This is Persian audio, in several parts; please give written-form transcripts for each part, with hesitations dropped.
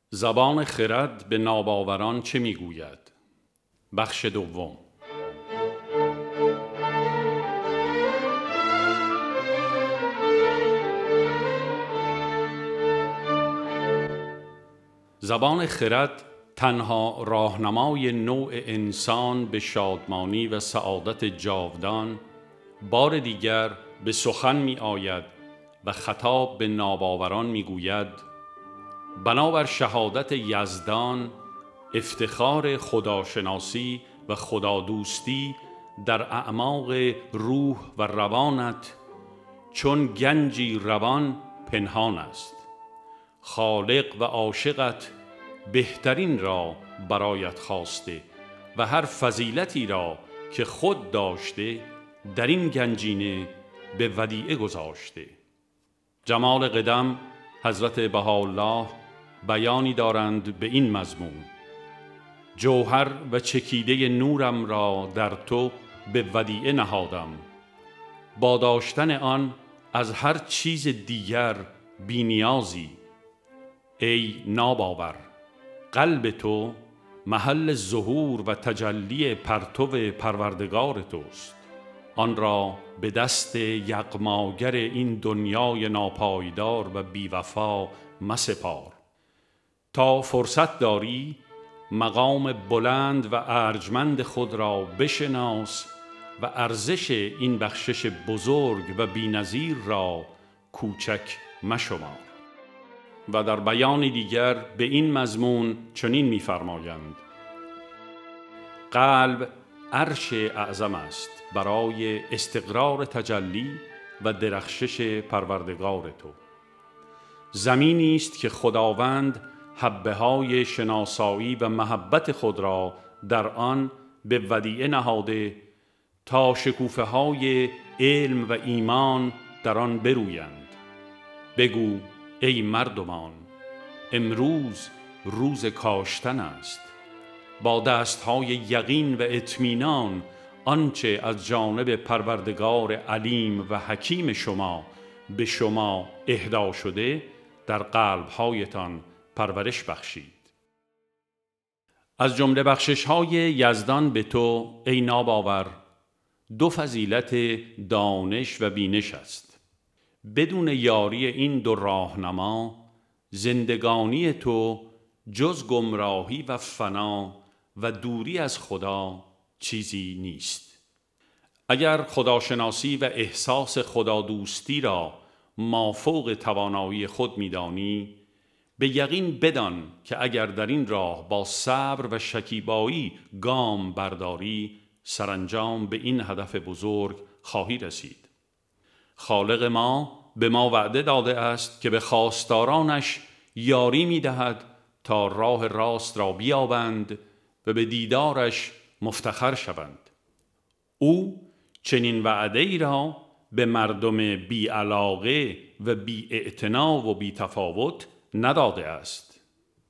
زبان خرد به ناباوران چه میگوید؟ بخش دوم. زبان خرد تنها راهنمای نوع انسان به شادمانی و سعادت جاودان بار دیگر به سخن می آید و خطاب به ناباوران می گوید: بنابر شهادت یزدان، افتخار خداشناسی و خدادوستی در اعماق روح و روانت چون گنجی روان پنهان است. خالق و عاشقت بهترین را برایت خواسته و هر فضیلتی را که خود داشته در این گنجینه به ودیعه گذاشته. جمال قدم حضرت بهاءالله بیانی دارند به این مضمون: جوهر و چکیده نورم را در تو به ودیعه نهادم، با داشتن آن از هر چیز دیگر بی نیازی. ای ناباور، قلب تو محل ظهور و تجلی پرتو پروردگار توست. آن را به دست یغماگر این دنیای ناپایدار و بیوفا مسپار. تا فرصت داری مقام بلند و ارجمند خود را بشناس و ارزش این بخشش بزرگ و بی‌نظیر را کوچک مشمار. و در بیان دیگر به این مضمون چنین می‌فرمایند: قلب عرش اعظم است برای استقرار تجلی و درخشش پروردگار تو. زمینی است که خداوند حبه‌های شناسایی و محبت خود را در آن به ودیعه نهاده تا شکوفه‌های علم و ایمان در آن برویند. بگو ای مردمان، امروز روز کاشتن است. با دستهای یقین و اطمینان آنچه از جانب پروردگار علیم و حکیم شما به شما اهدا شده در قلب‌هایتان پرورش بخشید. از جمله بخشش‌های یزدان به تو ای ناباور دو فضیلت دانش و بینش است. بدون یاری این دو راهنما زندگانی تو جز گمراهی و فنا و دوری از خدا چیزی نیست. اگر خداشناسی و احساس خدادوستی را مافوق توانایی خود می‌دانی، به یقین بدان که اگر در این راه با صبر و شکیبایی گام برداری، سرانجام به این هدف بزرگ خواهی رسید. خالق ما به ما وعده داده است که به خواستارانش یاری می‌دهد تا راه راست را بیابند و به دیدارش مفتخر شوند. او چنین وعده‌ای را به مردم بی علاقه و بی اعتنا و بی تفاوت نداده است.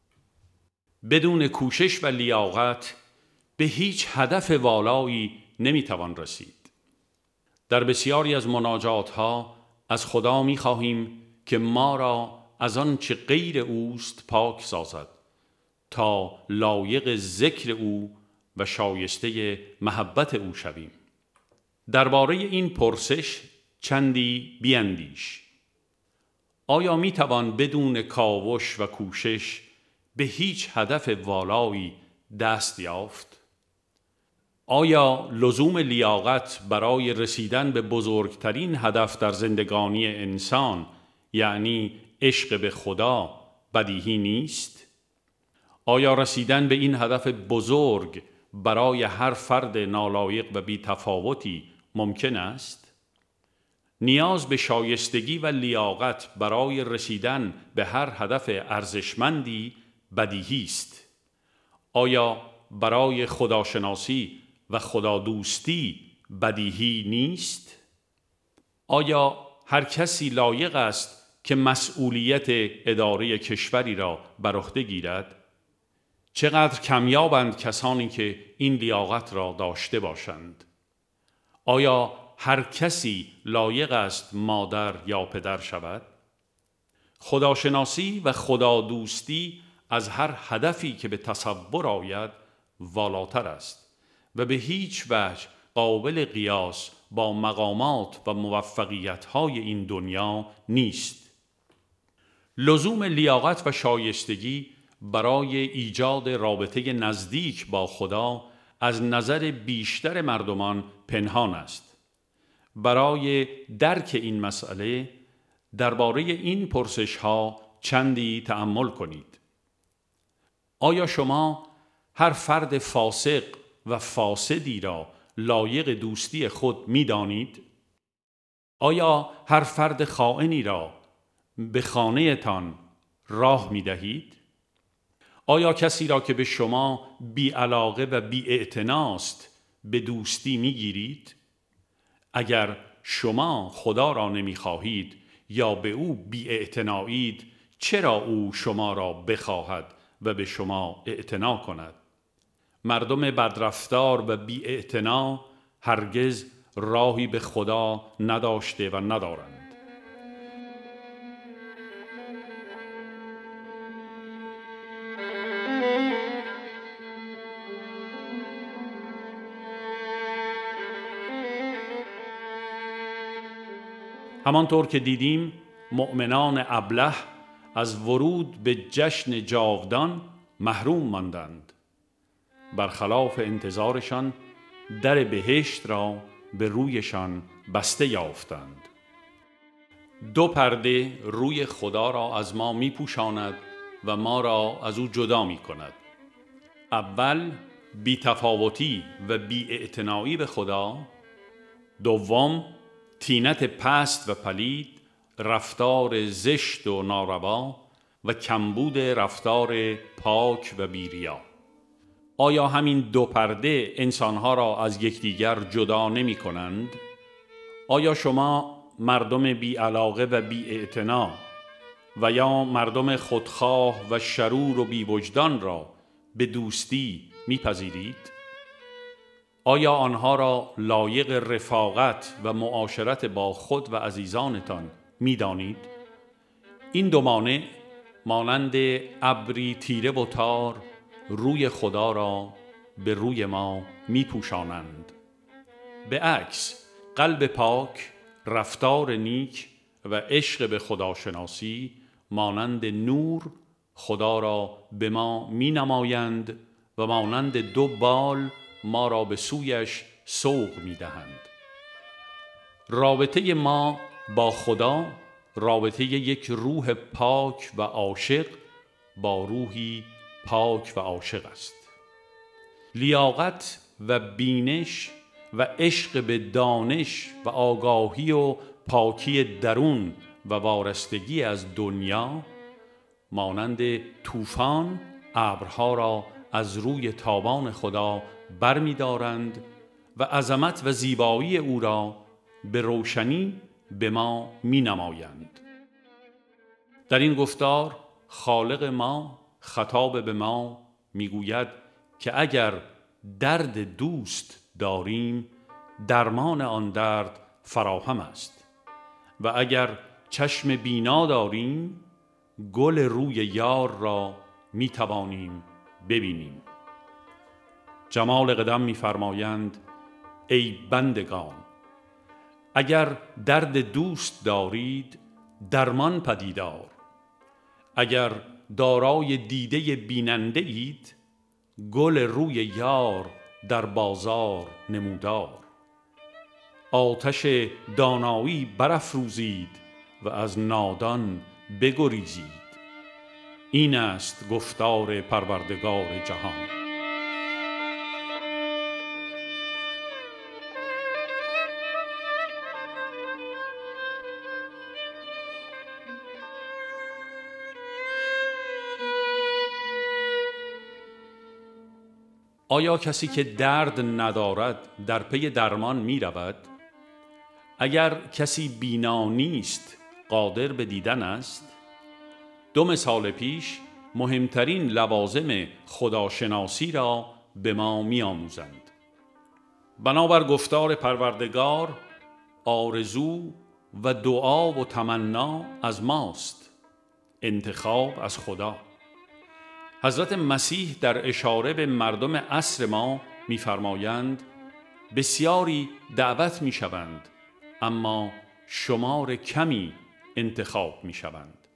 بدون کوشش و لیاقت به هیچ هدف والایی نمیتوان رسید. در بسیاری از مناجات‌ها از خدا می‌خواهیم که ما را از آن چه غیر اوست پاک سازد تا لایق ذکر او و شایسته محبت او شویم. درباره این پرسش چندی بیندیش. آیا میتوان بدون کاوش و کوشش به هیچ هدف والایی دست یافت؟ آیا لزوم لیاقت برای رسیدن به بزرگترین هدف در زندگانی انسان، یعنی عشق به خدا، بدیهی نیست؟ آیا رسیدن به این هدف بزرگ برای هر فرد نالایق و بی تفاوتی ممکن است؟ نیاز به شایستگی و لیاقت برای رسیدن به هر هدف ارزشمندی بدیهی است. آیا برای خداشناسی و خدادوستی بدیهی نیست؟ آیا هر کسی لایق است که مسئولیت اداره کشوری را بر عهده گیرد؟ چقدر کمیابند کسانی که این لیاقت را داشته باشند. آیا هر کسی لایق است مادر یا پدر شود؟ خداشناسی و خدادوستی از هر هدفی که به تصور آید والاتر است و به هیچ وجه قابل قیاس با مقامات و موفقیت‌های این دنیا نیست. لزوم لیاقت و شایستگی برای ایجاد رابطه نزدیک با خدا از نظر بیشتر مردمان پنهان است. برای درک این مسئله درباره این پرسش‌ها چندی تأمل کنید. آیا شما هر فرد فاسق و فاسدی را لایق دوستی خود می دانید؟ آیا هر فرد خائنی را به خانه تان راه می دهید؟ آیا کسی را که به شما بی علاقه و بی اعتناست به دوستی می گیرید؟ اگر شما خدا را نمی خواهید یا به او بی اعتنایید، چرا او شما را بخواهد و به شما اعتنا کند؟ مردم بدرفتار و بی اعتنا هرگز راهی به خدا نداشته و ندارند. همانطور که دیدیم مؤمنان ابله از ورود به جشن جاودان محروم ماندند. برخلاف انتظارشان در بهشت را به رویشان بسته یافتند. دو پرده روی خدا را از ما می پوشاند و ما را از او جدا می کند. اول بی‌تفاوتی و بی‌اعتنایی به خدا، دوم طینت پست و پلید، رفتار زشت و ناروا و کمبود رفتار پاک و بی‌ریا. آیا همین دو پرده انسانها را از یکدیگر جدا نمی کنند؟ آیا شما مردم بی علاقه و بی اعتنا و یا مردم خودخواه و شرور و بی وجدان را به دوستی می پذیرید؟ آیا آنها را لایق رفاقت و معاشرت با خود و عزیزانتان می دانید؟ این دو مانع مانند ابری تیره و تار روی خدا را به روی ما می پوشانند. به عکس قلب پاک، رفتار نیک و عشق به خداشناسی مانند نور خدا را به ما می نمایند و مانند دو بال ما را به سویش سوق می دهند. رابطه ما با خدا رابطه یک روح پاک و عاشق با روحی پاک و عاشق است. لیاقت و بینش و عشق به دانش و آگاهی و پاکی درون و وارستگی از دنیا مانند طوفان ابرها را از روی تابان خدا برمی دارند و عظمت و زیبایی او را به روشنی به ما می نمایند. در این گفتار خالق ما خطاب به ما می گوید که اگر درد دوست داریم درمان آن درد فراهم است و اگر چشم بینا داریم گل روی یار را می توانیم ببینیم. جمال قدم می فرمایند ای بندگان، اگر درد دوست دارید درمان پدیدار، اگر دارای دیده بیننده اید گل روی یار در بازار نمودار. آتش دانایی برافروزید و از نادان بگریزید. این است گفتار پروردگار جهان. آیا کسی که درد ندارد در پی درمان می رود؟ اگر کسی بینا نیست قادر به دیدن است؟ 2 مثال پیش مهمترین لوازم خداشناسی را به ما می آموزند. بنابر گفتار پروردگار آرزو و دعا و تمنا از ماست، انتخاب از خدا. حضرت مسیح در اشاره به مردم عصر ما می‌فرمایند بسیاری دعوت می‌شوند اما شمار کمی انتخاب می‌شوند.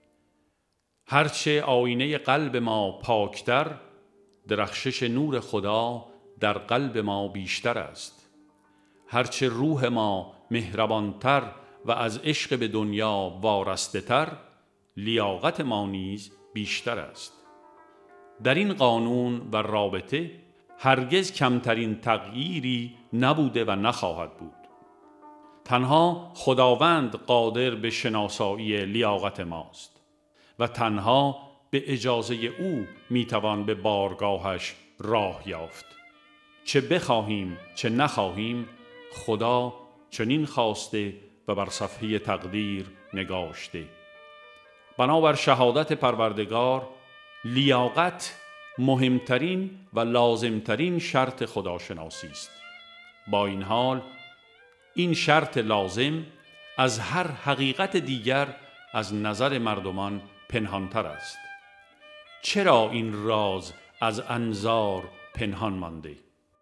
هرچه آینه قلب ما پاکتر، درخشش نور خدا در قلب ما بیشتر است. هرچه روح ما مهربانتر و از عشق به دنیا وارسته تر، لیاقت ما نیز بیشتر است. در این قانون و رابطه هرگز کمترین تغییری نبوده و نخواهد بود. تنها خداوند قادر به شناسایی لیاقت ماست و تنها به اجازه او میتوان به بارگاهش راه یافت. چه بخواهیم چه نخواهیم، خدا چنین خواسته و بر صفحه تقدیر نگاشته. بنابر شهادت پروردگار، لیاقت مهمترین و لازمترین شرط خداشناسی است. با این حال این شرط لازم از هر حقیقت دیگر از نظر مردمان پنهانتر است. چرا این راز از انظار پنهان مانده؟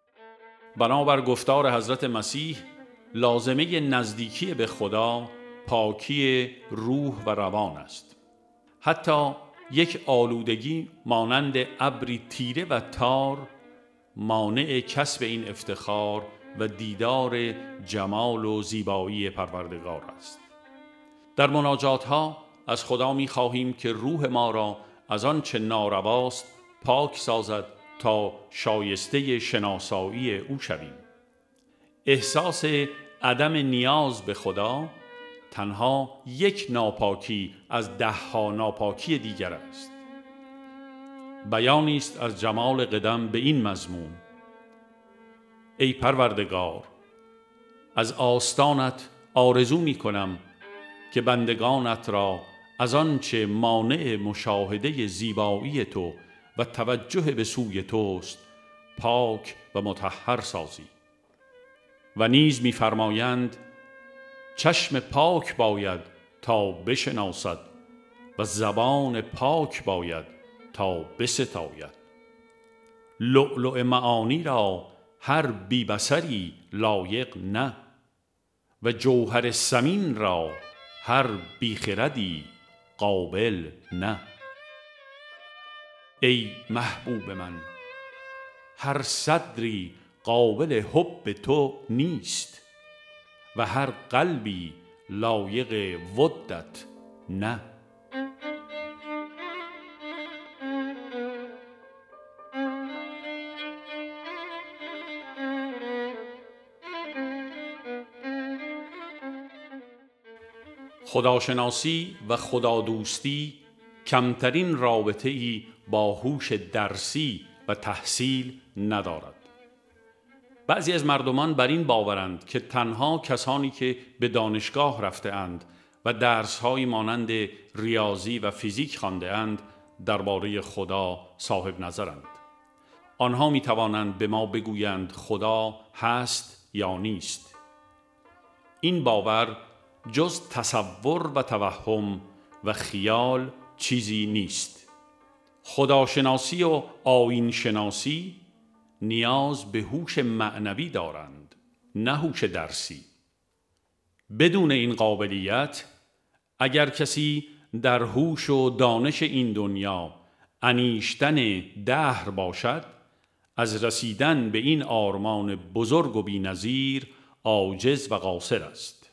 بنابر گفتار حضرت مسیح، لازمه نزدیکی به خدا پاکی روح و روان است. حتی یک آلودگی مانند ابری تیره و تار مانع کسب این افتخار و دیدار جمال و زیبایی پروردگار است. در مناجات ها از خدا می خواهیم که روح ما را از آن چه نارواست پاک سازد تا شایسته شناسایی او شویم. احساس عدم نیاز به خدا تنها یک ناپاکی از 10 ناپاکی دیگر است. بیانی است از جمال قدم به این مضمون: ای پروردگار، از آستانت آرزو می کنم که بندگانت را از آنچه مانع مشاهده زیبایی تو و توجه به سوی توست پاک و مطهر سازی. و نیز می فرمایند چشم پاک باید تا بشناسد و زبان پاک باید تا بستاید. لؤلؤ معانی را هر بی بصری لایق نه و جوهر ثمین را هر بی خردی قابل نه. ای محبوب من، هر صدری قابل حب تو نیست و هر قلبی لایق ودت نه. خداشناسی و خدادوستی کمترین رابطه‌ای با هوش درسی و تحصیل ندارد. بعضی از مردمان بر این باورند که تنها کسانی که به دانشگاه رفته اند و درس‌هایی مانند ریاضی و فیزیک خوانده اند درباره خدا صاحب نظرند. آنها می توانند به ما بگویند خدا هست یا نیست. این باور جز تصور و توهم و خیال چیزی نیست. خداشناسی و آیین شناسی نیاز به هوش معنوی دارند، نه هوش درسی. بدون این قابلیت اگر کسی در هوش و دانش این دنیا انیشتن دهر باشد، از رسیدن به این آرمان بزرگ و بی‌نظیر عاجز و قاصر است.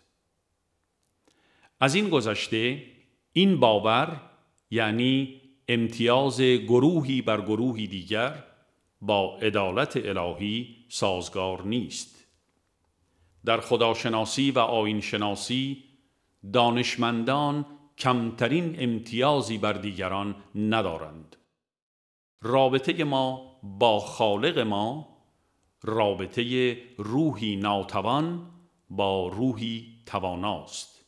از این گذشته این باور یعنی امتیاز گروهی بر گروهی دیگر با عدالت الهی سازگار نیست. در خداشناسی و آیین شناسی دانشمندان کمترین امتیازی بر دیگران ندارند. رابطه ما با خالق ما رابطه روحی ناتوان با روحی تواناست.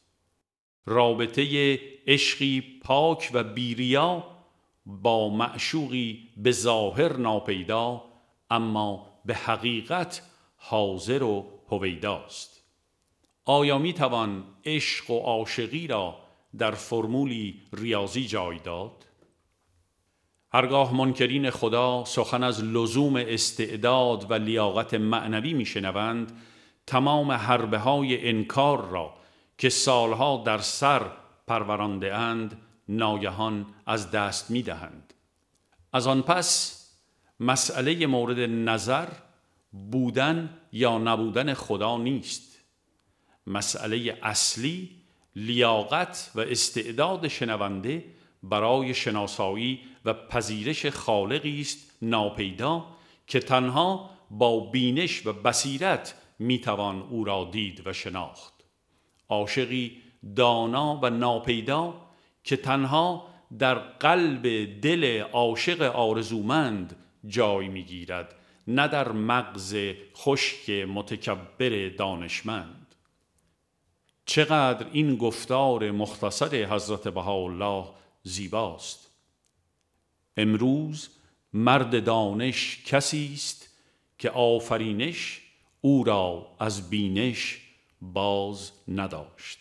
رابطه عشقی پاک و بی‌ریا با معشوقی به ظاهر ناپیدا اما به حقیقت حاضر و هویداست. آیا می توان عشق و عاشقی را در فرمولی ریاضی جای داد؟ هرگاه منکرین خدا سخن از لزوم استعداد و لیاقت معنوی میشنوند، تمام حربه های انکار را که سالها در سر پرورانده اند ناگهان از دست میدهند. از آن پس مسئله مورد نظر بودن یا نبودن خدا نیست. مسئله اصلی لیاقت و استعداد شنونده برای شناسایی و پذیرش خالقی است ناپیدا که تنها با بینش و بصیرت میتوان او را دید و شناخت. عاشقی دانا و ناپیدا که تنها در قلب دل عاشق آرزومند جای میگیرد، نه در مغز خشک متکبر دانشمند. چقدر این گفتار مختصر حضرت بهاءالله زیباست. امروز مرد دانش کسی است که آفرینش او را از بینش باز نداشت.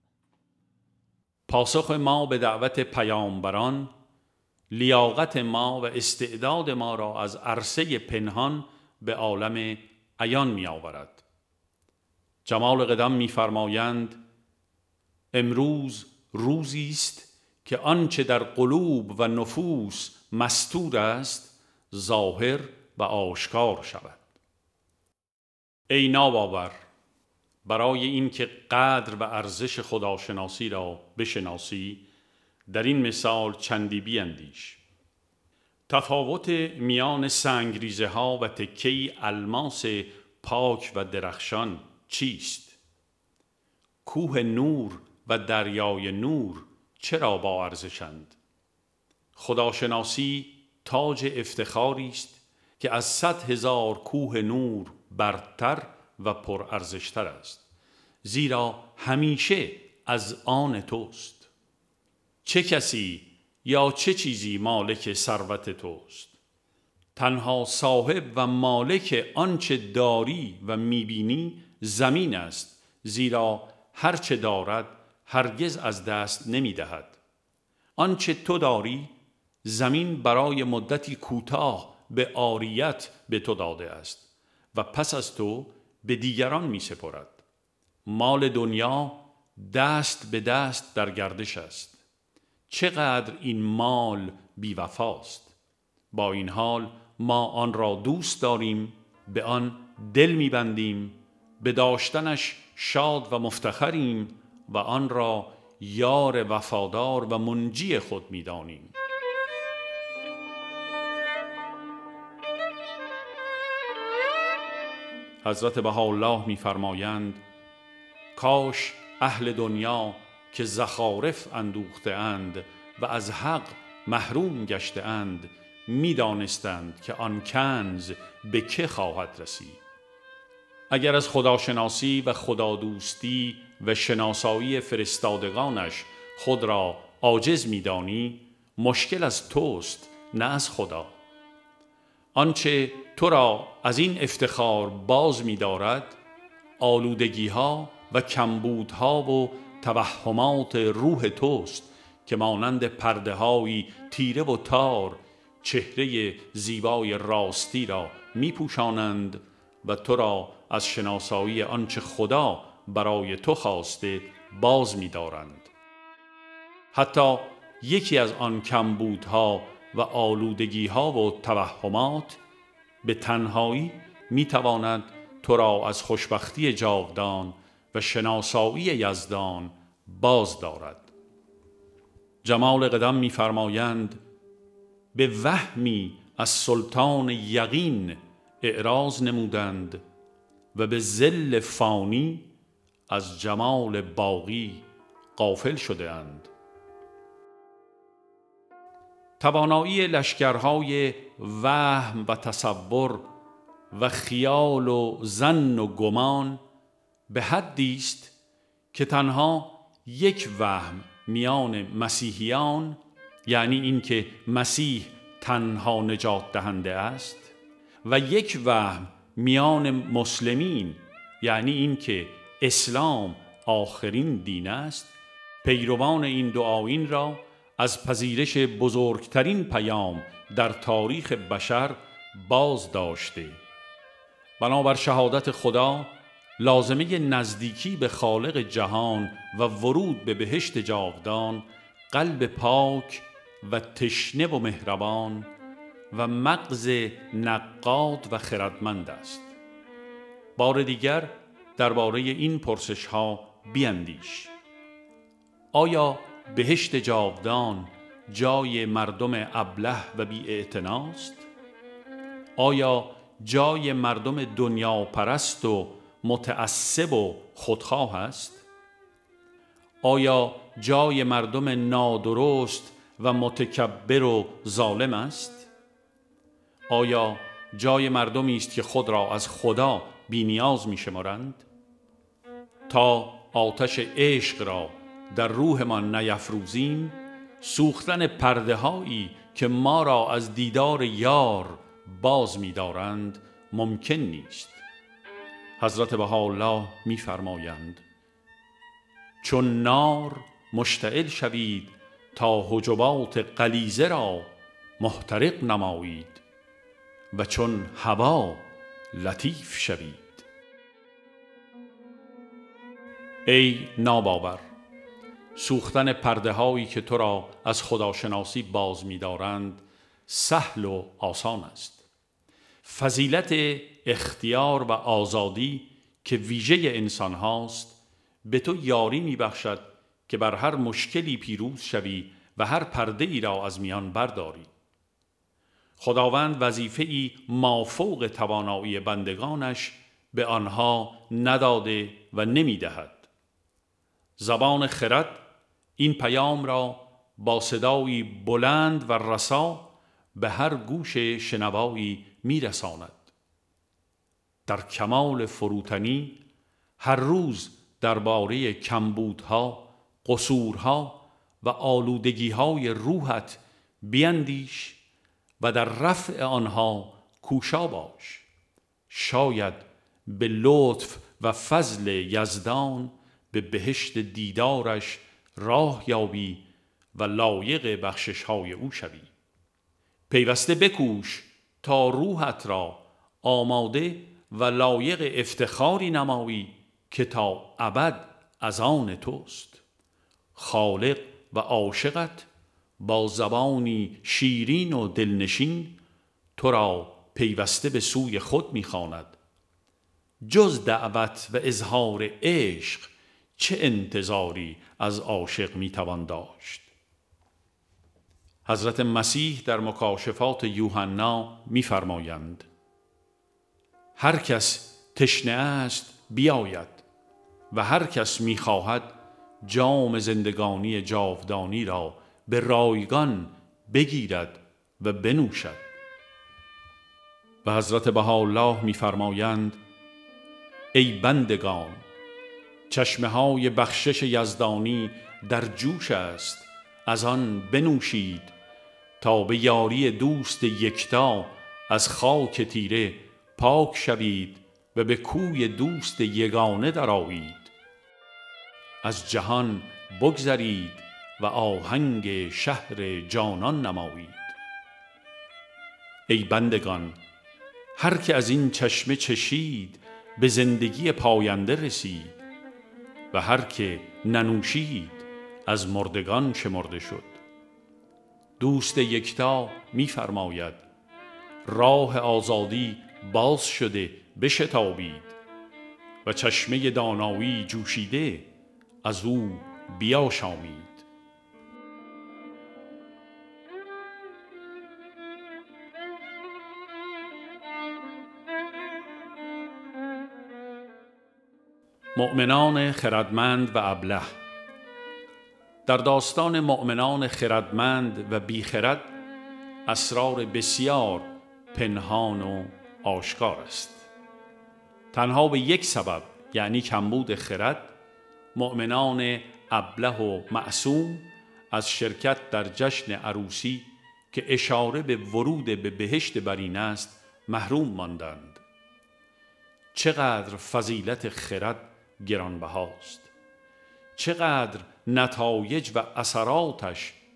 پاسخ ما به دعوت پیامبران لیاقت ما و استعداد ما را از عرصه پنهان به عالم عیان می آورد. جمال قدم می فرمایند امروز روزی است که آنچه در قلوب و نفوس مستور است ظاهر و آشکار شود. ای ناباور، برای اینکه قدر و ارزش خداشناسی را بشناسی در این مثال چندی بیندیش. تفاوت میان سنگریزه ها و تکه‌ای الماس پاک و درخشان چیست؟ کوه نور و دریای نور چرا با ارزشند؟ خداشناسی تاج افتخاری است که از 100,000 کوه نور برتر و پرارزشتر است، زیرا همیشه از آن توست. چه کسی یا چه چیزی مالک ثروت توست؟ تنها صاحب و مالک آنچه داری و میبینی زمین است، زیرا هرچه دارد هرگز از دست نمیدهد. آنچه تو داری زمین برای مدتی کوتاه به عاریت به تو داده است و پس از تو به دیگران می سپرد. مال دنیا دست به دست در گردش است. چقدر این مال بی‌وفاست. با این حال ما آن را دوست داریم، به آن دل می‌بندیم، به داشتنش شاد و مفتخریم و آن را یار وفادار و منجی خود می‌دانیم. حضرت بهاءالله می‌فرمایند کاش اهل دنیا که زخارف اندوخته اند و از حق محروم گشته اند می‌دانستند که آن کنز به که خواهد رسید. اگر از خداشناسی و خدادوستی و شناسایی فرستادگانش خود را عاجز می‌دانی، مشکل از توست نه از خدا. آنچه تو را از این افتخار باز می‌دارد آلودگی‌ها و کمبودها و توهمات روح توست که مانند پرده‌هایی تیره و تار چهره زیبای راستی را می‌پوشانند و تو را از شناسایی آنچه خدا برای تو خواسته باز می‌دارند. حتی یکی از آن کمبودها و آلودگی‌ها و توهمات به تنهایی می‌تواند تو را از خوشبختی جاودان و شناسایی یزدان باز دارد. جمال قدم می‌فرمایند به وهمی از سلطان یقین اعراض نمودند و به ذل فانی از جمال باقی غافل شده اند. توانایی لشکرهای وهم و تصور و خیال و ظن و گمان به حدی است که تنها یک وهم میان مسیحیان، یعنی اینکه مسیح تنها نجات دهنده است، و یک وهم میان مسلمین، یعنی اینکه اسلام آخرین دین است، پیروان این دو آیین را از پذیرش بزرگترین پیام در تاریخ بشر باز داشته. بنابر شهادت خدا، لازمه نزدیکی به خالق جهان و ورود به بهشت جاودان قلب پاک و تشنه و مهربان و مغز نقاد و خردمند است. بار دیگر درباره این پرسش ها بیندیش. آیا بهشت جاودان جای مردم ابله و بی‌اعتناست؟ آیا جای مردم دنیا پرست و متعصب و خودخواه است؟ آیا جای مردم نادرست و متکبر و ظالم است؟ آیا جای مردمی است که خود را از خدا بی‌نیاز می‌شمارند؟ تا آتش عشق را در روحمان نیفروزیم، سوختن پرده‌هایی که ما را از دیدار یار باز می‌دارند ممکن نیست. حضرت بهاءالله می‌فرمایند: چون نار مشتعل شوید تا حجبات غلیظه را محترق نمایید و چون هوا لطیف شوید. ای ناباور، سوختن پرده هایی که تو را از خداشناسی باز می‌دارند سهل و آسان است. فضیلت اختیار و آزادی که ویژه انسان هاست به تو یاری می‌بخشد که بر هر مشکلی پیروز شوی و هر پرده ای را از میان برداری. خداوند وظیفه‌ای مافوق توانایی بندگانش به آنها نداده و نمی‌دهد. زبان خرد این پیام را با صدایی بلند و رسا به هر گوش شنوایی میرساند. در کمال فروتنی هر روز درباره کمبودها، قصورها و آلودگی‌های روحت بیندیش و در رفع آنها کوشا باش. شاید به لطف و فضل یزدان به بهشت دیدارش راه یابی و لایق بخشش‌های او شوی. پیوسته بکوش تا روحت را آماده و لایق افتخاری نمایی که تا ابد از آن توست. خالق و عاشقت با زبانی شیرین و دلنشین تو را پیوسته به سوی خود می‌خواند. جز دعوت و اظهار عشق چه انتظاری از عاشق میتوان داشت؟ حضرت مسیح در مکاشفات یوحنا میفرمایند: هر کس تشنه است بیاید و هر کس میخواهد جام زندگانی جاودانی را به رایگان بگیرد و بنوشد. و حضرت بهاءالله میفرمایند: ای بندگان، چشمه‌های بخشش یزدانی در جوش است، از آن بنوشید تا به یاری دوست یکتا از خاک تیره پاک شوید و به کوی دوست یگانه درآیید. از جهان بگذرید و آهنگ شهر جانان نمایید. ای بندگان، هر که از این چشمه چشید به زندگی پاینده رسید و هر که ننوشید از مردگان شمرده شد. دوست یکتا می‌فرماید: راه آزادی باز شده بشتابید و چشمه دانایی جوشیده از او بیاشامید. مؤمنان خردمند و ابله. در داستان مؤمنان خردمند و بیخرد اسرار بسیار پنهان و آشکار است. تنها به یک سبب، یعنی کمبود خرد، مؤمنان ابله و معصوم از شرکت در جشن عروسی که اشاره به ورود به بهشت برین است محروم ماندند. چقدر فضیلت خرد گرانبهاست، چقدر نتایج و اثراتش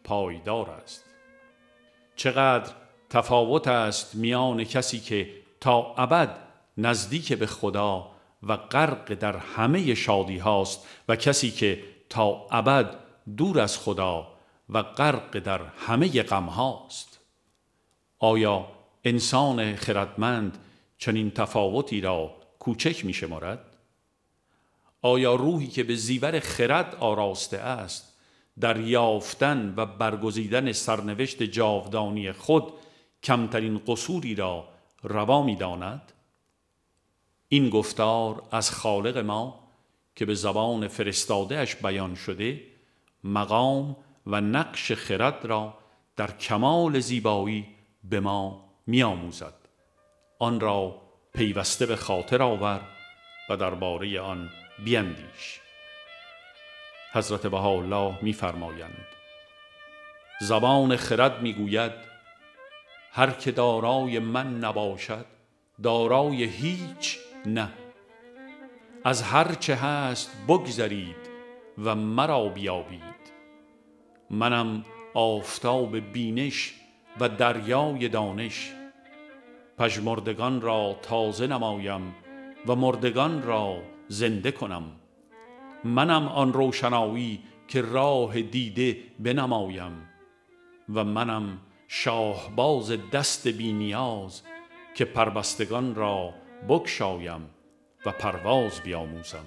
پایدار است. چقدر تفاوت است میان کسی که تا ابد نزدیک به خدا و غرق در همه شادی هاست و کسی که تا ابد دور از خدا و غرق در همه غم هاست. آیا انسان خردمند چنین تفاوتی را کوچک می شمارد؟ آیا روحی که به زیور خرد آراسته است در یافتن و برگزیدن سرنوشت جاودانی خود کمترین قصوری را روا می داند؟ این گفتار از خالق ما که به زبان فرستاده‌اش بیان شده مقام و نقش خرد را در کمال زیبایی به ما می آموزد. آن را پیوسته به خاطر آور و درباره آن بیندیش. حضرت بهاءالله می فرمایند زبان خرد می گوید هر که دارای من نباشد دارای هیچ نه. از هر چه هست بگذرید و مرا بیابید. منم آفتاب بینش و دریای دانش. پژمردگان را تازه نمایم و مردگان را زنده کنم. منم آن روشنایی که راه دیده بنمایم و منم شاهباز دست بی نیاز که پربستگان را بگشایم و پرواز بیاموزم.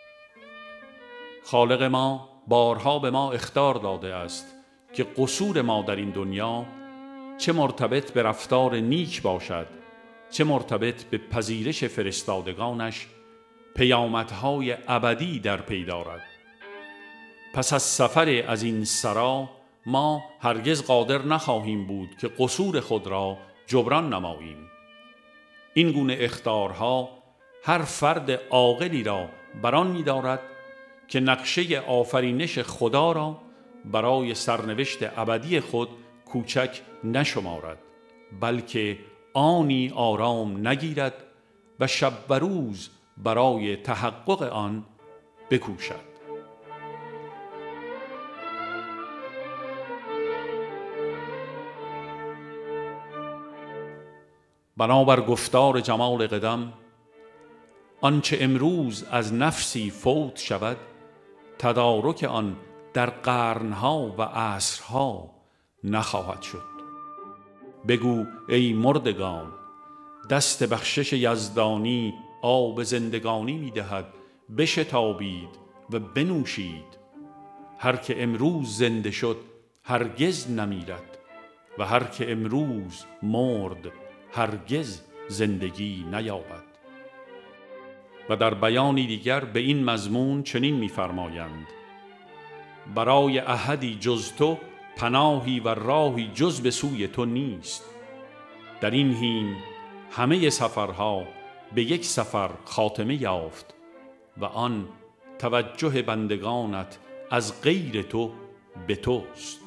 خالق ما بارها به ما اخطار داده است که قصور ما در این دنیا چه مرتبط به رفتار نیک باشد چه مرتبط به پذیرش فرستادگانش پیامدهای ابدی در پی دارد. پس از سفر از این سرا ما هرگز قادر نخواهیم بود که قصور خود را جبران نماییم. این گونه اخطارها هر فرد عاقلی را بران می‌دارد که نقشه آفرینش خدا را برای سرنوشت ابدی خود کوچک نشمارد، بلکه آنی آرام نگیرد و شب و روز برای تحقق آن بکوشد. بنابر گفتار جمال قدم آنچه امروز از نفسی فوت شود تدارک آن در قرنها و عصرها نخواهد شد. بگو ای مردگان دست بخشش یزدانی آب زندگانی می دهد، بشتابید و بنوشید. هر که امروز زنده شد هرگز نمیرد و هر که امروز مرد هرگز زندگی نیابد. و در بیانی دیگر به این مضمون چنین می‌فرمایند برای احدی جز تو پناهی و راهی جز به سوی تو نیست. در این حین همه سفرها به یک سفر خاتمه یافت و آن توجه بندگانت از غیر تو به توست.